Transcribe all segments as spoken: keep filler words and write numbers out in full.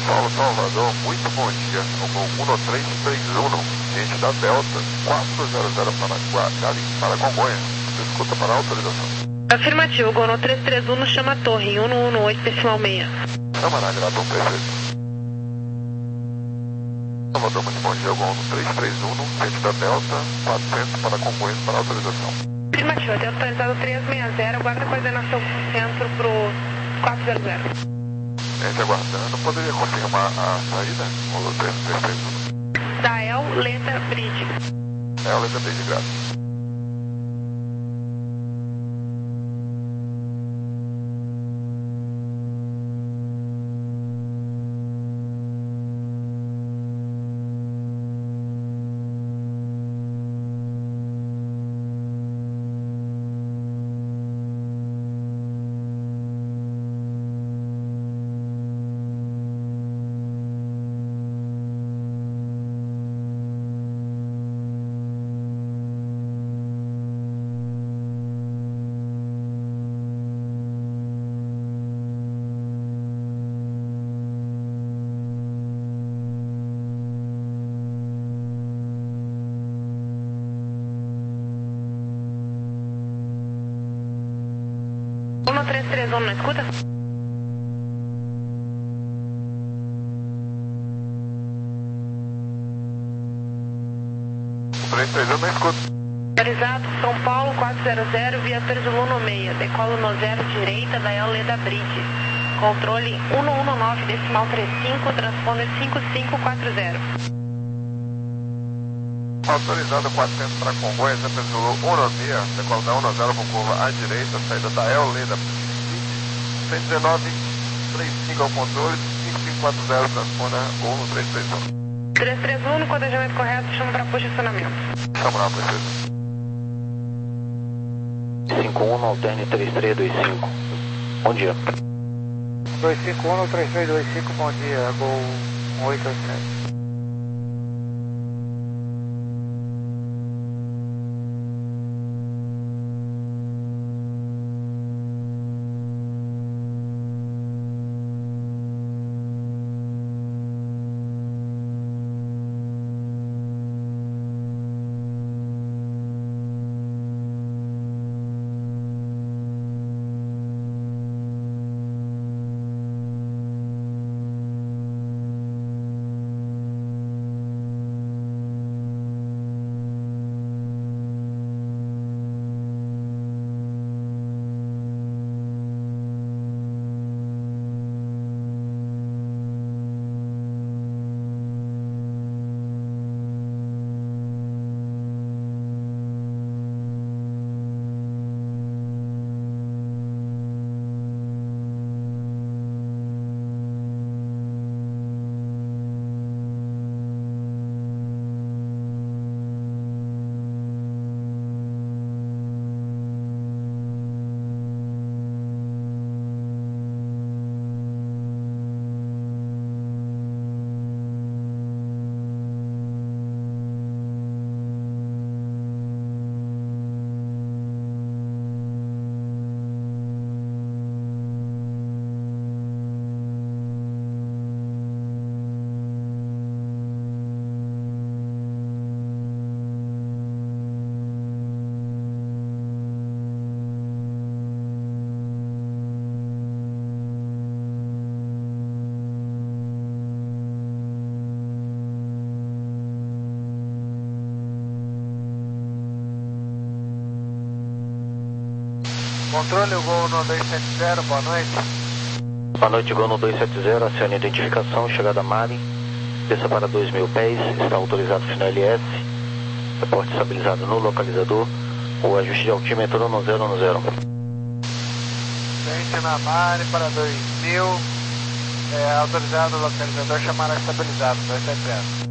Paulo, Salvador, muito bom dia. O voo um três três um, gente da Delta, quatro zero zero para Guarani, para Congonhas. Escuta para autorização. Afirmativo, Gol no três três um chama a torre, um um oito decimal seis. Chama na grada um perfeito. Salvador, muito bom dia, Gol no três três um, gente da Delta, quatrocentos para Congonhas, para autorização. Afirmativo, até autorizado trezentos e sessenta, aguarda a coordenação centro para o quatro zero zero. Gente aguardando, poderia confirmar a saída? O três três um. Da El Leda Bridge. El Leda Bridge, graças. um três três um, não escuta? três três um, não escuta. Autorizado, São Paulo quatro zero zero, viatura de Luno seis, decolo no zero direita da El Leda Bridge. Controle um um nove, decimal trinta e cinco, transponder cinco cinco quatro zero. Autorizado quatrocentos para Congonhas, Apesolo um seis, decolo da um zero com curva à direita, saída da El Leda Bridge, cento e dezenove, trinta e cinco ao controle, cinco cinco quatro zero, transponder um três três um. três três um, no codejamento correto, chama para posicionamento. Chama lá, prefeito. cinco um, alterne três três dois cinco. Bom dia. dois cinco um, três três dois cinco, bom dia, Gol um oito oito sete. Controle, o Gol no dois sete zero, boa noite. Boa noite, Gol no dois sete zero, acione a identificação, chegada a Mari, desça para dois mil pés, está autorizado final L S, reporte estabilizado no localizador, o ajuste de altímetro no zero um zero. Gente na Mari para dois mil, é, autorizado o localizador, chamará estabilizado, dois sete zero.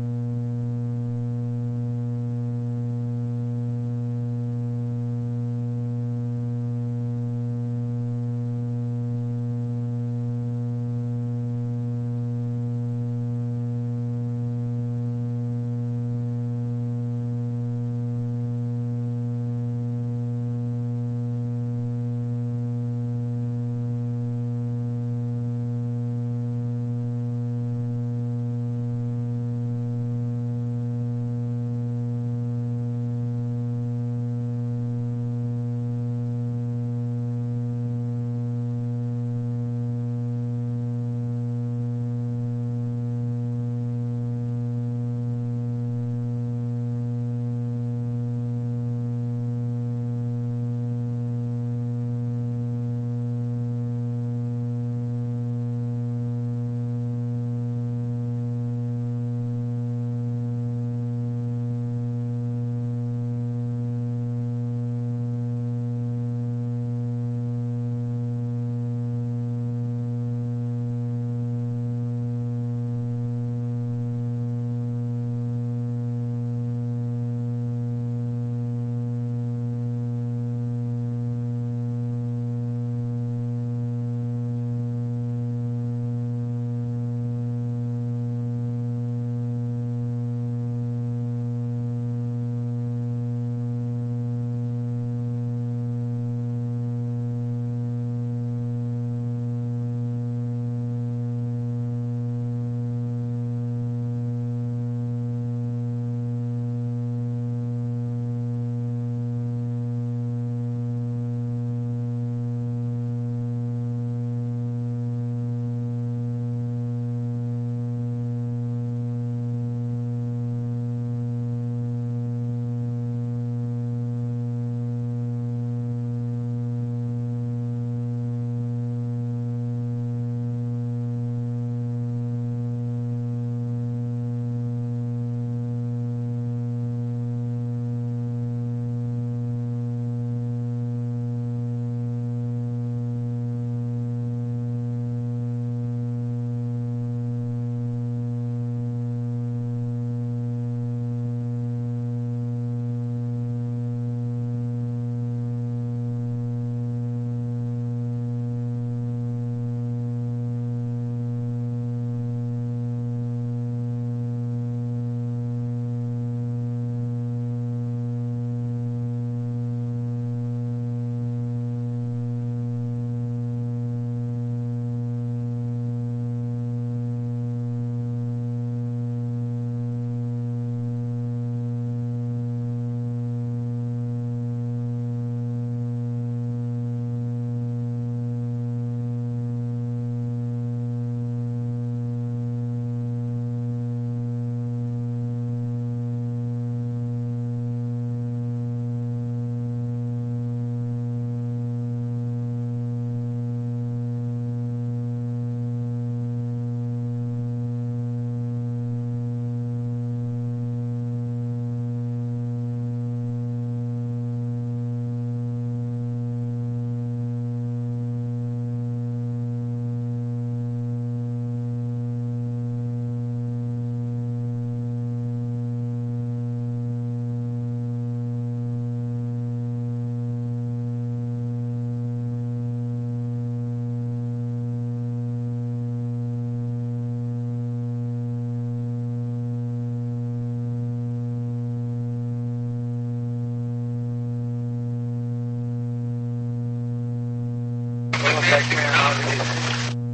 sete seis nove.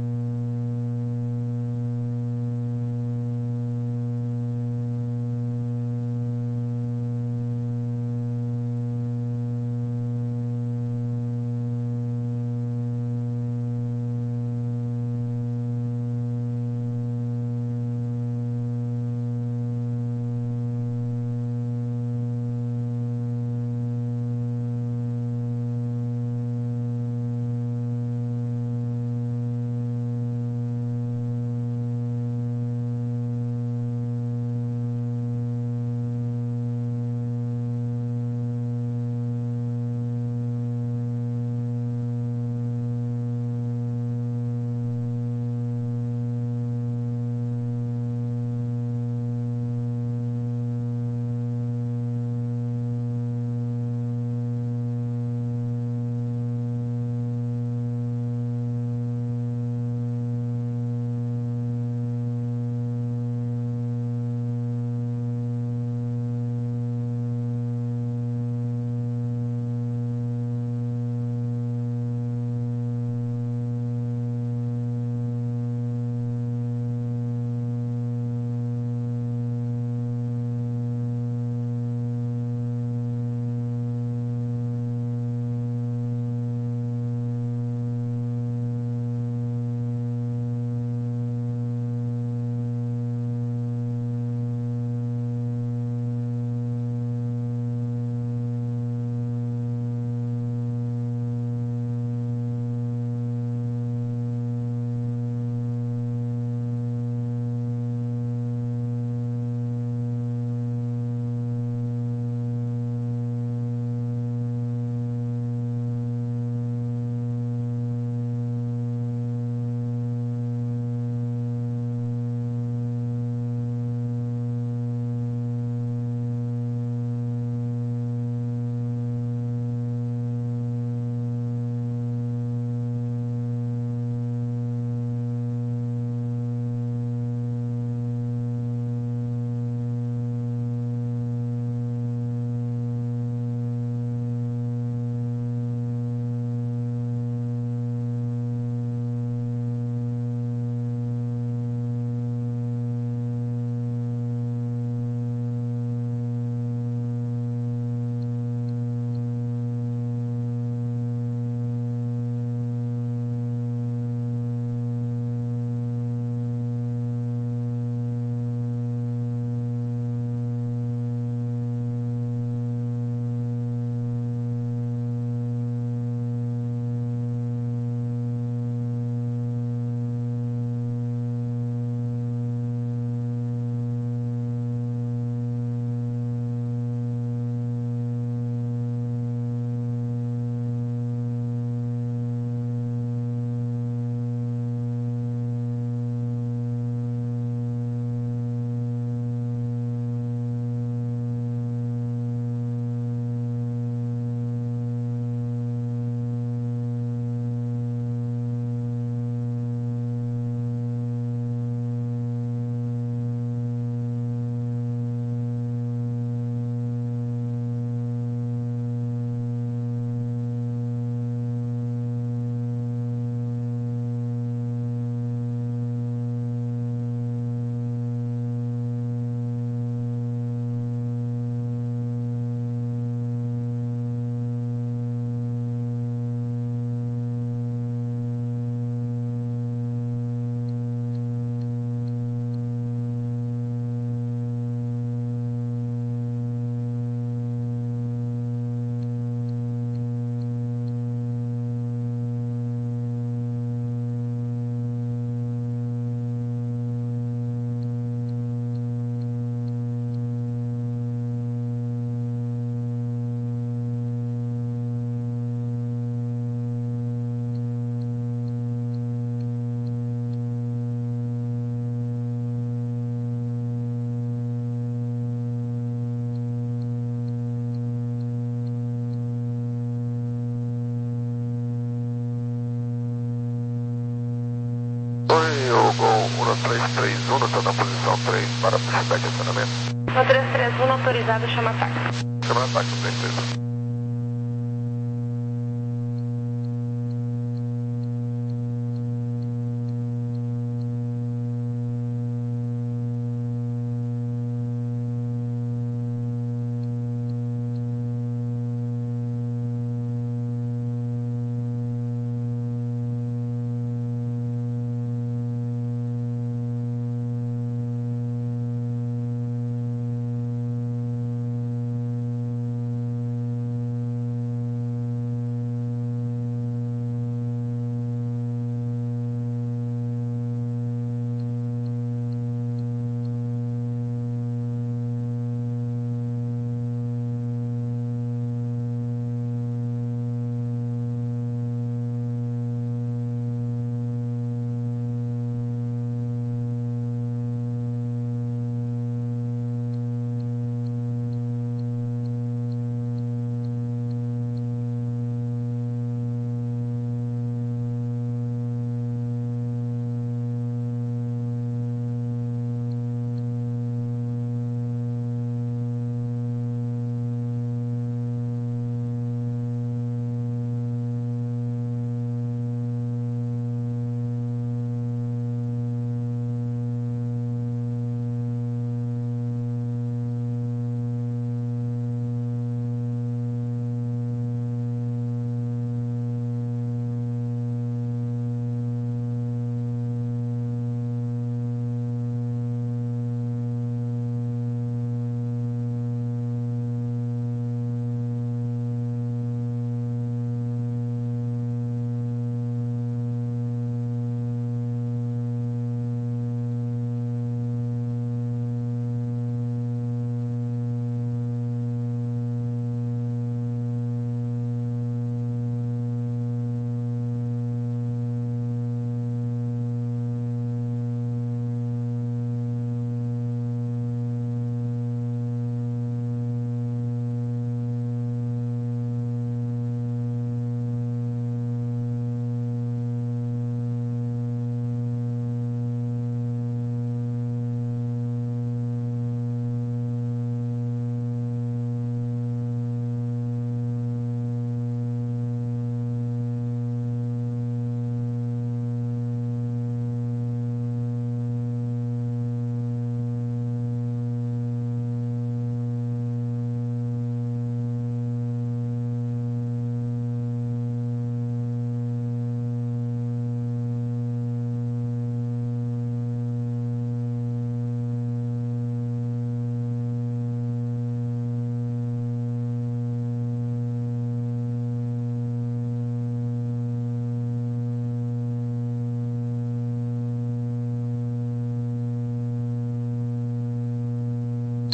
Oi, o Gol um três três um, estou na posição três para precisar de acionamento. um três três um, autorizado, chama ataque. Chama ataque, três três um.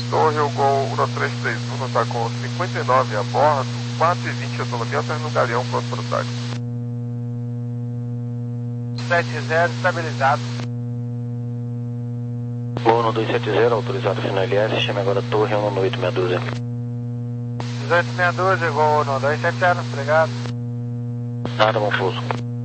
Torre, o Gol um três três um está com cinquenta e nove a bordo, quatro e vinte de autonomia, está no Galeão, pronto para o táxi. sete zero, estabilizado. Gol um dois sete zero, autorizado final L S, chame agora Torre um oito seis dois. dezoito seis dois, Gol um dois sete zero, obrigado. Nada, bom pouso.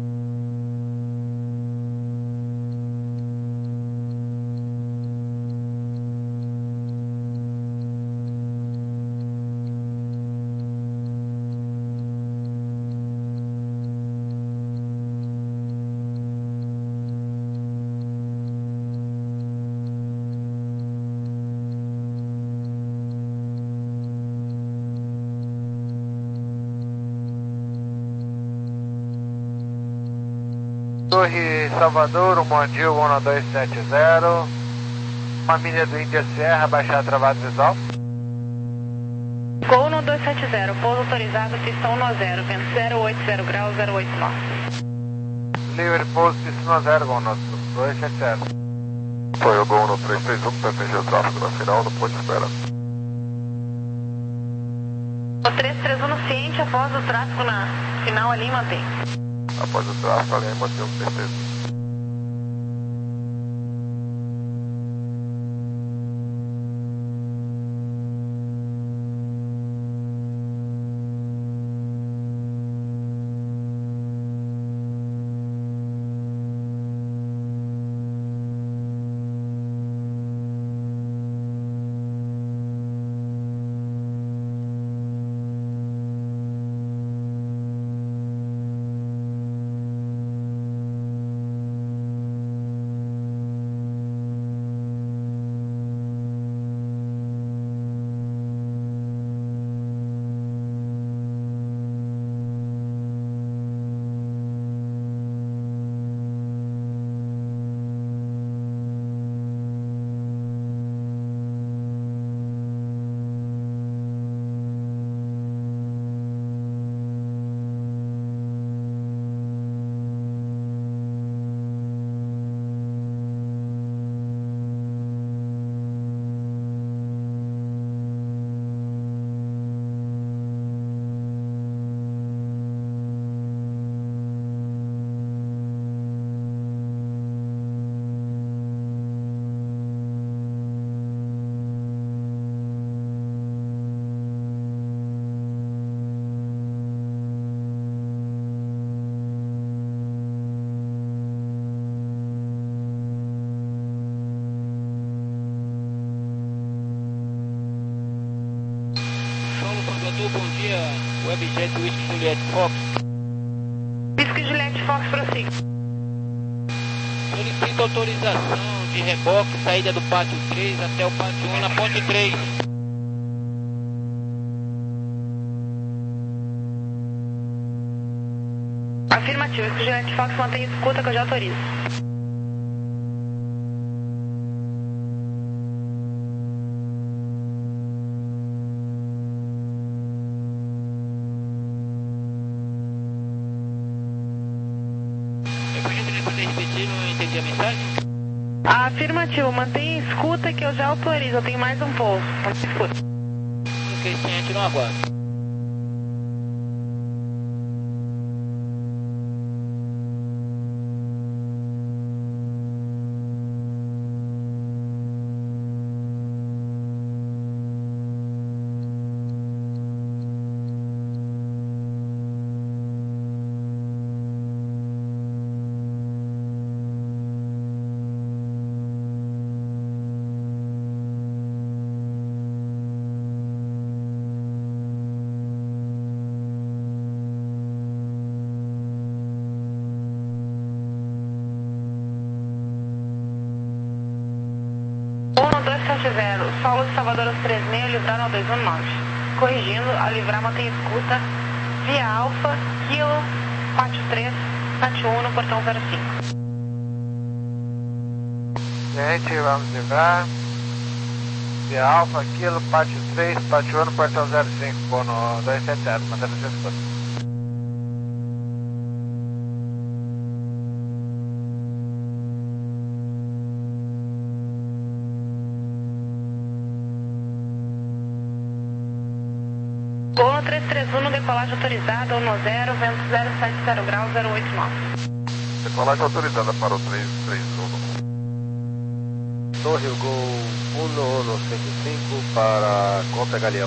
Torre Salvador, um Mondil um dois sete zero. Família do Índia Serra, baixar travado visual. Gol um dois sete zero, pouso autorizado, pista um zero, vento zero oito zero graus, zero oito nove. Livre pouso, pista um zero, Gol um dois sete zero. Foi o Gol um três três um, para atingir o tráfego na final, no ponto de espera. O três três um no ciente, após o tráfego na final ali, mantém. Após o tráfego, ali mantém o três três um. Bom dia, Webjet Whisky Juliette Fox. Whisky Juliette Fox, prossiga. Solicito autorização de reboque, saída do pátio três até o pátio um na ponte três. Afirmativo, Whisky Juliette Fox mantém escuta que eu já autorizo. Não entendi a mensagem? Afirmativo, mantenha escuta que eu já autorizo, eu tenho mais um pouso. Escuta. Ok, sim, a gente não aguarda. um dois sete zero, solo de Salvador aos três seis, livrar no dois um nove. Corrigindo, a livrar mantém escuta, via Alfa, Kilo, pátio três, pátio um no portão zero cinco. Gente, vamos livrar. Via Alfa, Kilo, pátio três, pátio um no portão zero cinco, Gol no dois sete zero, mandando essa escuta. Gol no três três um, no decolagem autorizada, um no zero, vento zero sete zero graus, zero oito nove. Decolagem autorizada para o três três um. Torre Gol um um cinco cinco para Conta Galeão.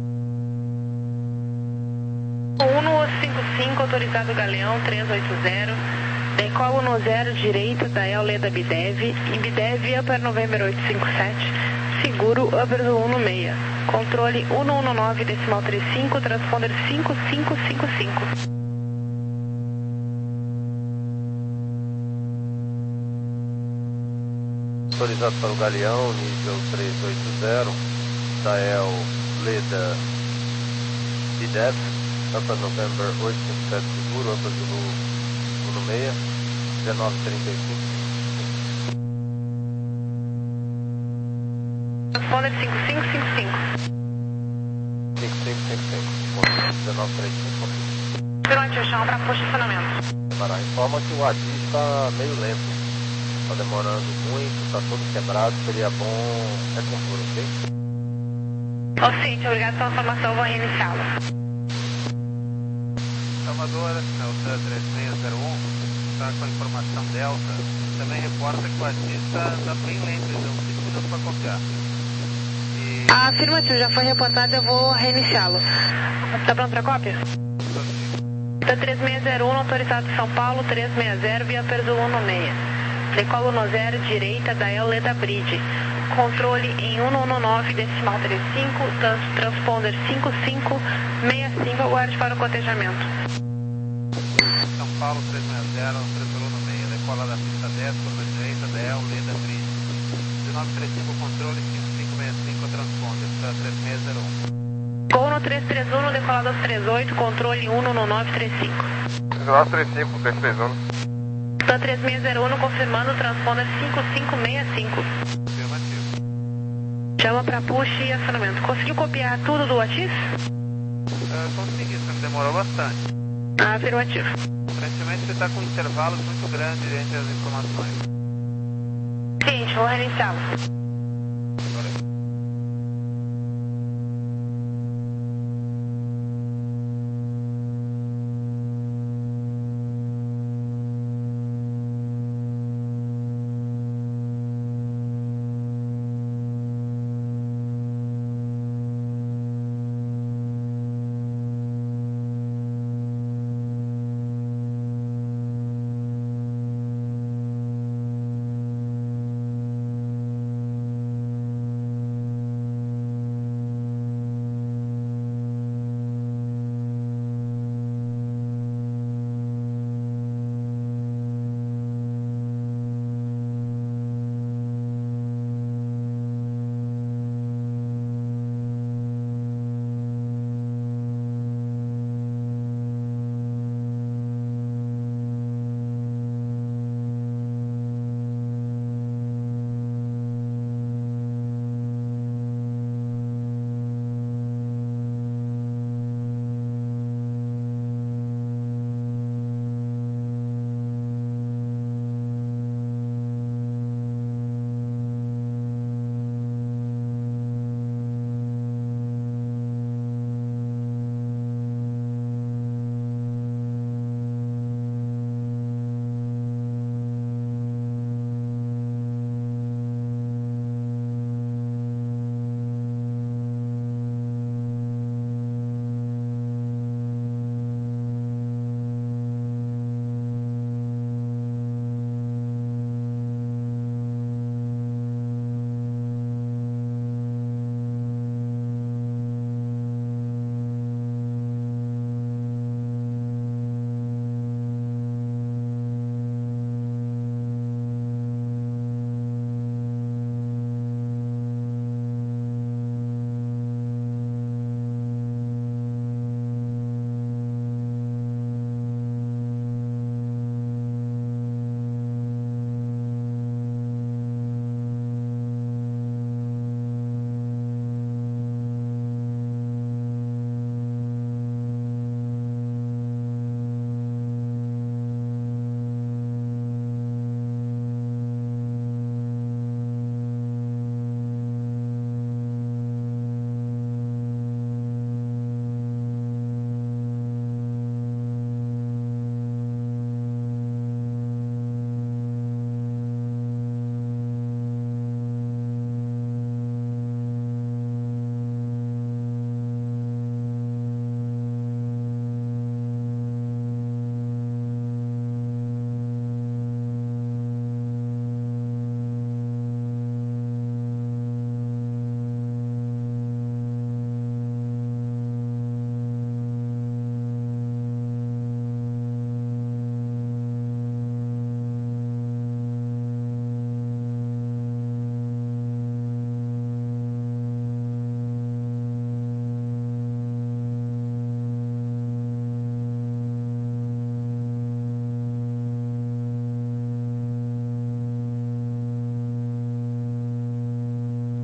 um no cinco cinco, autorizado Galeão, três oito zero. Decolo no zero, direita da El Leda Bidev. Em Bidev, Upper November oito cinco sete. Seguro, Upper Zulu no meia. Controle um um nove, decimal trinta e cinco, transponder cinco cinco cinco cinco. Autorizado para o Galeão, nível três oito zero, da El Leda Bidev, Upper November oito cinco sete, seguro, Upper Zulu no meia, dezenove trinta e cinco. Transponder cinco cinco cinco cinco. cinco cinco cinco cinco, dezenove trinta e cinco. Pilote, chão para posicionamento. Para informa que o A D I está meio lento, está demorando muito, está todo quebrado, seria bom recompor, ok? Ô, Cintia, obrigado pela informação, vou reiniciá-lo. Salvador, Delta três seis zero um, está com a informação Delta, também reporta que o A D I está bem lento, então cinco minutos para copiar. E... Afirmativo, já foi reportado, eu vou reiniciá-lo. Tá pronto para cópia? Tá três seis zero um, autorizado de São Paulo, três seis zero, via Perzulu no meia. Decolo no zero, direita da El Leda Bridge. Controle em um um nove, decimal trinta e cinco, trans, transponder cinco cinco seis cinco, aguarde para o cotejamento. São Paulo três seis zero, Perzulu no meia. Decola da pista dez, curva direita da El Leda Bridge. dezenove trinta e cinco, controle cinco cinco seis cinco, transponder para três seis zero um. Gol no três três um, no decolado três oito, controle um um nove três cinco. dezenove trinta e cinco, três três um. T A N três seis zero um, confirmando, transponder cinco cinco seis cinco. Afirmativo. Chama para push e acionamento. Conseguiu copiar tudo do Otis? Uh, consegui, só que demorou bastante. Afirmativo. Aparentemente você está com intervalos muito grandes entre as informações. Seguinte, vou reiniciá-lo.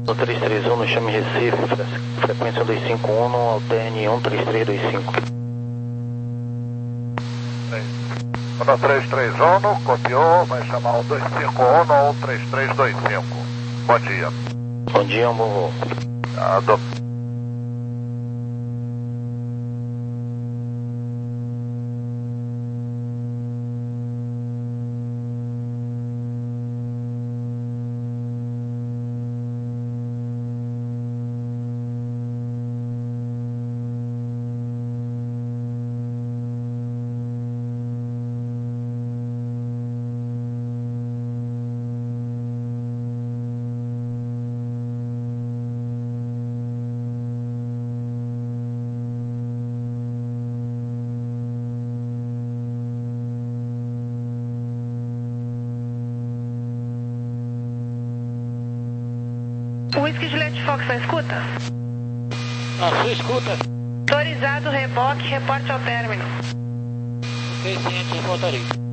No três três um, no chame Recife, fre- frequência dois cinco um, no alterne um três três dois cinco. No três três um, copiou, vai chamar um dois cinco um no um três três dois cinco. Bom dia. Bom dia, um bom voo. Ado. Whisky Juliette Fox, não escuta? Na sua escuta, Autorizado, reboque, reporte ao término. ok, ciente, voltarei.